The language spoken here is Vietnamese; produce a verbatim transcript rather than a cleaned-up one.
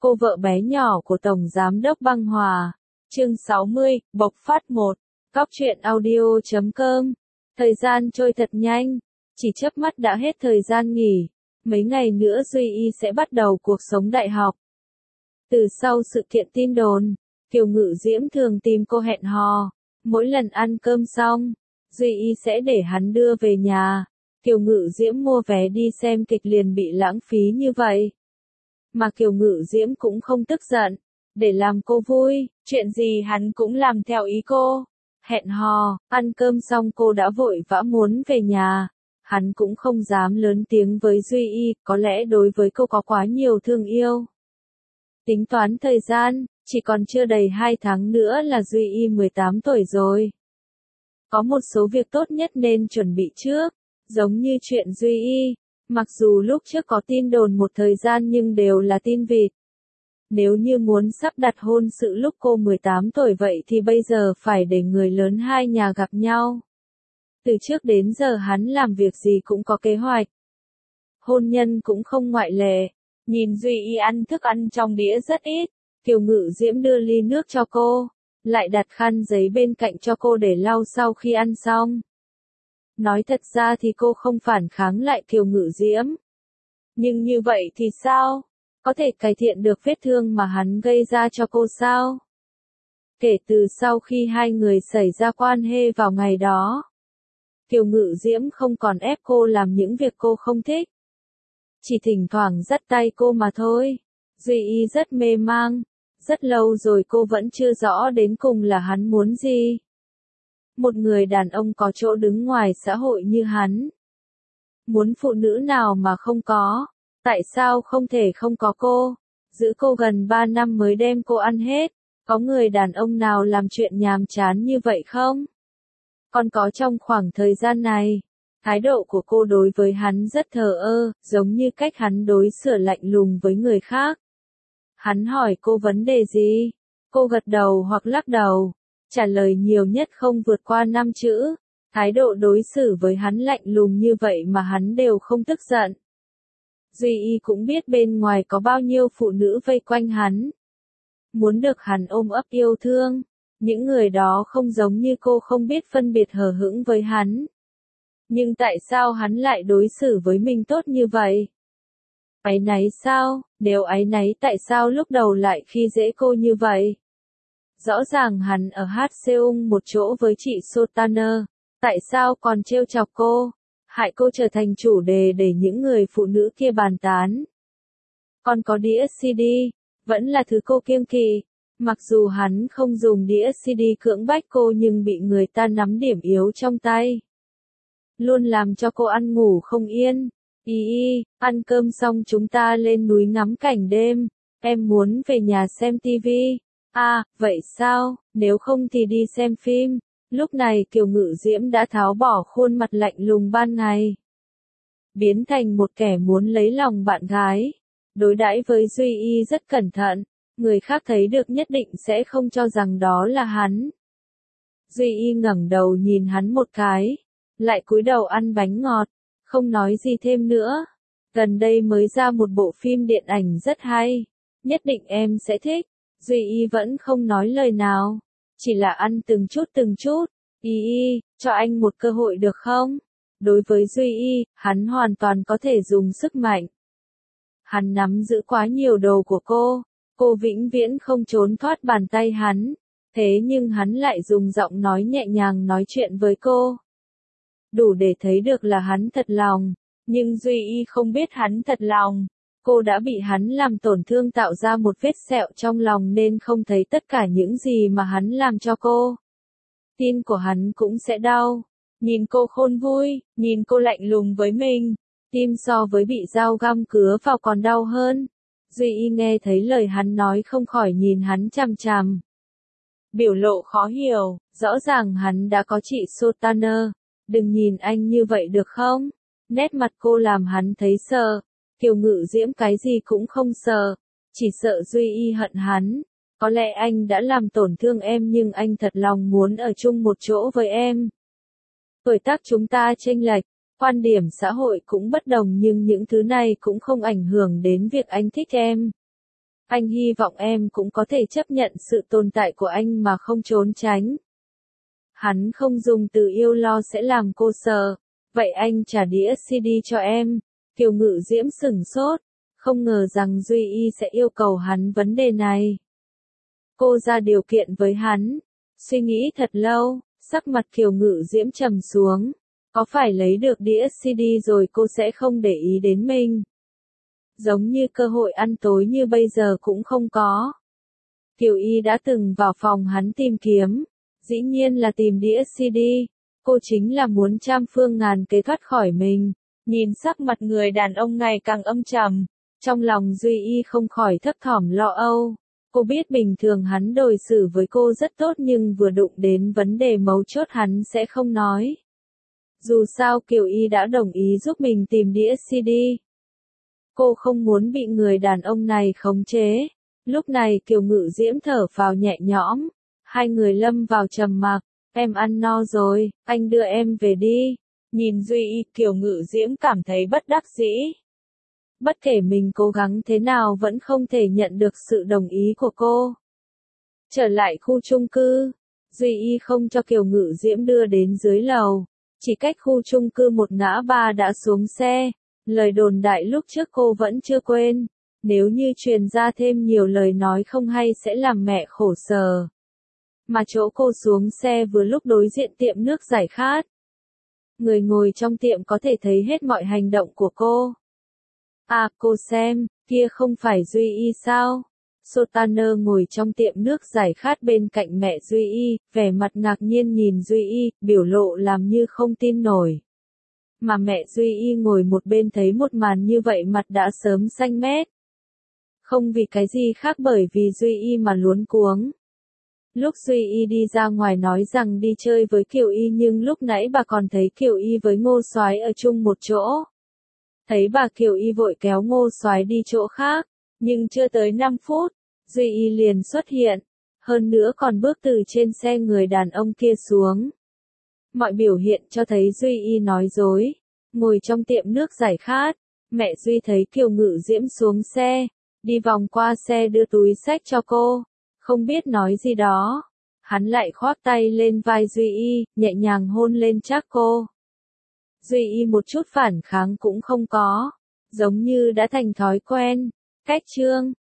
cô vợ bé nhỏ của Tổng Giám đốc Băng Hòa. Chương sáu mươi, bộc phát một. Cóc truyện audio chấm com. Thời gian trôi thật nhanh, chỉ chớp mắt đã hết thời gian nghỉ. Mấy ngày nữa Duy Y sẽ bắt đầu cuộc sống đại học. Từ sau sự kiện tin đồn, Kiều Ngự Diễm thường tìm cô hẹn hò. Mỗi lần ăn cơm xong, Duy Y sẽ để hắn đưa về nhà. Kiều Ngự Diễm mua vé đi xem kịch liền bị lãng phí như vậy. Mà Kiều Ngự Diễm cũng không tức giận. Để làm cô vui, chuyện gì hắn cũng làm theo ý cô. Hẹn hò, ăn cơm xong cô đã vội vã muốn về nhà. Hắn cũng không dám lớn tiếng với Duy Y, có lẽ đối với cô có quá nhiều thương yêu. Tính toán thời gian, chỉ còn chưa đầy hai tháng nữa là Duy Y mười tám tuổi rồi. Có một số việc tốt nhất nên chuẩn bị trước, giống như chuyện Duy Y. Mặc dù lúc trước có tin đồn một thời gian nhưng đều là tin vịt. Nếu như muốn sắp đặt hôn sự lúc cô mười tám tuổi vậy thì bây giờ phải để người lớn hai nhà gặp nhau. Từ trước đến giờ hắn làm việc gì cũng có kế hoạch. Hôn nhân cũng không ngoại lệ. Nhìn Duy Y ăn thức ăn trong đĩa rất ít, Kiều Ngự Diễm đưa ly nước cho cô, lại đặt khăn giấy bên cạnh cho cô để lau sau khi ăn xong. Nói thật ra thì cô không phản kháng lại Kiều Ngự Diễm. Nhưng như vậy thì sao? Có thể cải thiện được vết thương mà hắn gây ra cho cô sao? Kể từ sau khi hai người xảy ra quan hệ vào ngày đó, Kiều Ngự Diễm không còn ép cô làm những việc cô không thích. Chỉ thỉnh thoảng dắt tay cô mà thôi. Duy Y rất mê mang. Rất lâu rồi cô vẫn chưa rõ đến cùng là hắn muốn gì. Một người đàn ông có chỗ đứng ngoài xã hội như hắn. Muốn phụ nữ nào mà không có. Tại sao không thể không có cô? Giữ cô gần ba năm mới đem cô ăn hết. Có người đàn ông nào làm chuyện nhàm chán như vậy không? Còn có trong khoảng thời gian này, thái độ của cô đối với hắn rất thờ ơ, giống như cách hắn đối xử lạnh lùng với người khác. Hắn hỏi cô vấn đề gì? Cô gật đầu hoặc lắc đầu. Trả lời nhiều nhất không vượt qua năm chữ. Thái độ đối xử với hắn lạnh lùng như vậy mà hắn đều không tức giận. Duy Y cũng biết bên ngoài có bao nhiêu phụ nữ vây quanh hắn. Muốn được hắn ôm ấp yêu thương. Những người đó không giống như cô không biết phân biệt hờ hững với hắn. Nhưng tại sao hắn lại đối xử với mình tốt như vậy? Áy náy sao? Nếu áy náy tại sao lúc đầu lại khi dễ cô như vậy? Rõ ràng hắn ở hát Seoul một chỗ với chị Sotaner. Tại sao còn trêu chọc cô? Hại cô trở thành chủ đề để những người phụ nữ kia bàn tán. Còn có đĩa xê đê, vẫn là thứ cô kiêng kỵ. Mặc dù hắn không dùng đĩa xê đê cưỡng bách cô nhưng bị người ta nắm điểm yếu trong tay. Luôn làm cho cô ăn ngủ không yên. Y Y, ăn cơm xong chúng ta lên núi ngắm cảnh đêm. Em muốn về nhà xem tivi. À, vậy sao? Nếu không thì đi xem phim. Lúc này Kiều Ngự Diễm đã tháo bỏ khuôn mặt lạnh lùng ban ngày. Biến thành một kẻ muốn lấy lòng bạn gái. Đối đãi với Duy Y rất cẩn thận. Người khác thấy được nhất định sẽ không cho rằng đó là hắn. Duy Y ngẩng đầu nhìn hắn một cái. Lại cúi đầu ăn bánh ngọt. Không nói gì thêm nữa. Gần đây mới ra một bộ phim điện ảnh rất hay. Nhất định em sẽ thích. Duy Y vẫn không nói lời nào. Chỉ là ăn từng chút từng chút. Y Y, cho anh một cơ hội được không? Đối với Duy Y, hắn hoàn toàn có thể dùng sức mạnh. Hắn nắm giữ quá nhiều đồ của cô. Cô vĩnh viễn không trốn thoát bàn tay hắn. Thế nhưng hắn lại dùng giọng nói nhẹ nhàng nói chuyện với cô. Đủ để thấy được là hắn thật lòng. Nhưng Duy Y không biết hắn thật lòng. Cô đã bị hắn làm tổn thương tạo ra một vết sẹo trong lòng nên không thấy tất cả những gì mà hắn làm cho cô. Tim của hắn cũng sẽ đau. Nhìn cô khôn vui, nhìn cô lạnh lùng với mình. Tim so với bị dao găm cứa vào còn đau hơn. Duy Y nghe thấy lời hắn nói không khỏi nhìn hắn chằm chằm. Biểu lộ khó hiểu, rõ ràng hắn đã có chị Sotaner. Đừng nhìn anh như vậy được không? Nét mặt cô làm hắn thấy sợ. Kiều Ngự Diễm cái gì cũng không sợ. Chỉ sợ Duy Y hận hắn. Có lẽ anh đã làm tổn thương em nhưng anh thật lòng muốn ở chung một chỗ với em. Tuổi tác chúng ta chênh lệch. Quan điểm xã hội cũng bất đồng nhưng những thứ này cũng không ảnh hưởng đến việc anh thích em. Anh hy vọng em cũng có thể chấp nhận sự tồn tại của anh mà không trốn tránh. Hắn không dùng từ yêu lo sẽ làm cô sợ. Vậy anh trả đĩa xê đê cho em. Kiều Ngự Diễm sửng sốt, không ngờ rằng Duy Y sẽ yêu cầu hắn vấn đề này. Cô ra điều kiện với hắn. Suy nghĩ thật lâu, sắc mặt Kiều Ngự Diễm trầm xuống. Có phải lấy được đĩa xê đê rồi cô sẽ không để ý đến mình? Giống như cơ hội ăn tối như bây giờ cũng không có. Kiều Y đã từng vào phòng hắn tìm kiếm. Dĩ nhiên là tìm đĩa xê đê. Cô chính là muốn trăm phương ngàn kế thoát khỏi mình. Nhìn sắc mặt người đàn ông ngày càng âm trầm. Trong lòng Duy Y không khỏi thấp thỏm lo âu. Cô biết bình thường hắn đối xử với cô rất tốt nhưng vừa đụng đến vấn đề mấu chốt hắn sẽ không nói. Dù sao Kiều Y đã đồng ý giúp mình tìm đĩa xê đê. Cô không muốn bị người đàn ông này khống chế. Lúc này Kiều Ngự Diễm thở phào nhẹ nhõm. Hai người lâm vào trầm mặc. Em ăn no rồi, anh đưa em về đi. Nhìn Duy Y, Kiều Ngự Diễm cảm thấy bất đắc dĩ. Bất kể mình cố gắng thế nào vẫn không thể nhận được sự đồng ý của cô. Trở lại khu chung cư, Duy Y không cho Kiều Ngự Diễm đưa đến dưới lầu. Chỉ cách khu chung cư một ngã ba đã xuống xe. Lời đồn đại lúc trước cô vẫn chưa quên. Nếu như truyền ra thêm nhiều lời nói không hay sẽ làm mẹ khổ sở. Mà chỗ cô xuống xe vừa lúc đối diện tiệm nước giải khát. Người ngồi trong tiệm có thể thấy hết mọi hành động của cô. À, cô xem, kia không phải Duy Y sao? Sotaner ngồi trong tiệm nước giải khát bên cạnh mẹ Duy Y, vẻ mặt ngạc nhiên nhìn Duy Y, biểu lộ làm như không tin nổi. Mà mẹ Duy Y ngồi một bên thấy một màn như vậy mặt đã sớm xanh mét. Không vì cái gì khác bởi vì Duy Y mà luống cuống. Lúc Duy Y đi ra ngoài nói rằng đi chơi với Kiều Y nhưng lúc nãy bà còn thấy Kiều Y với Ngô Soái ở chung một chỗ. Thấy bà Kiều Y vội kéo Ngô Soái đi chỗ khác, nhưng chưa tới năm phút, Duy Y liền xuất hiện, hơn nữa còn bước từ trên xe người đàn ông kia xuống. Mọi biểu hiện cho thấy Duy Y nói dối. Ngồi trong tiệm nước giải khát, mẹ Duy thấy Kiều Ngự Diễm xuống xe, đi vòng qua xe đưa túi xách cho cô, không biết nói gì đó. Hắn lại khoác tay lên vai Duy Y, nhẹ nhàng hôn lên trán cô. Duy Y một chút phản kháng cũng không có, giống như đã thành thói quen. Cách chương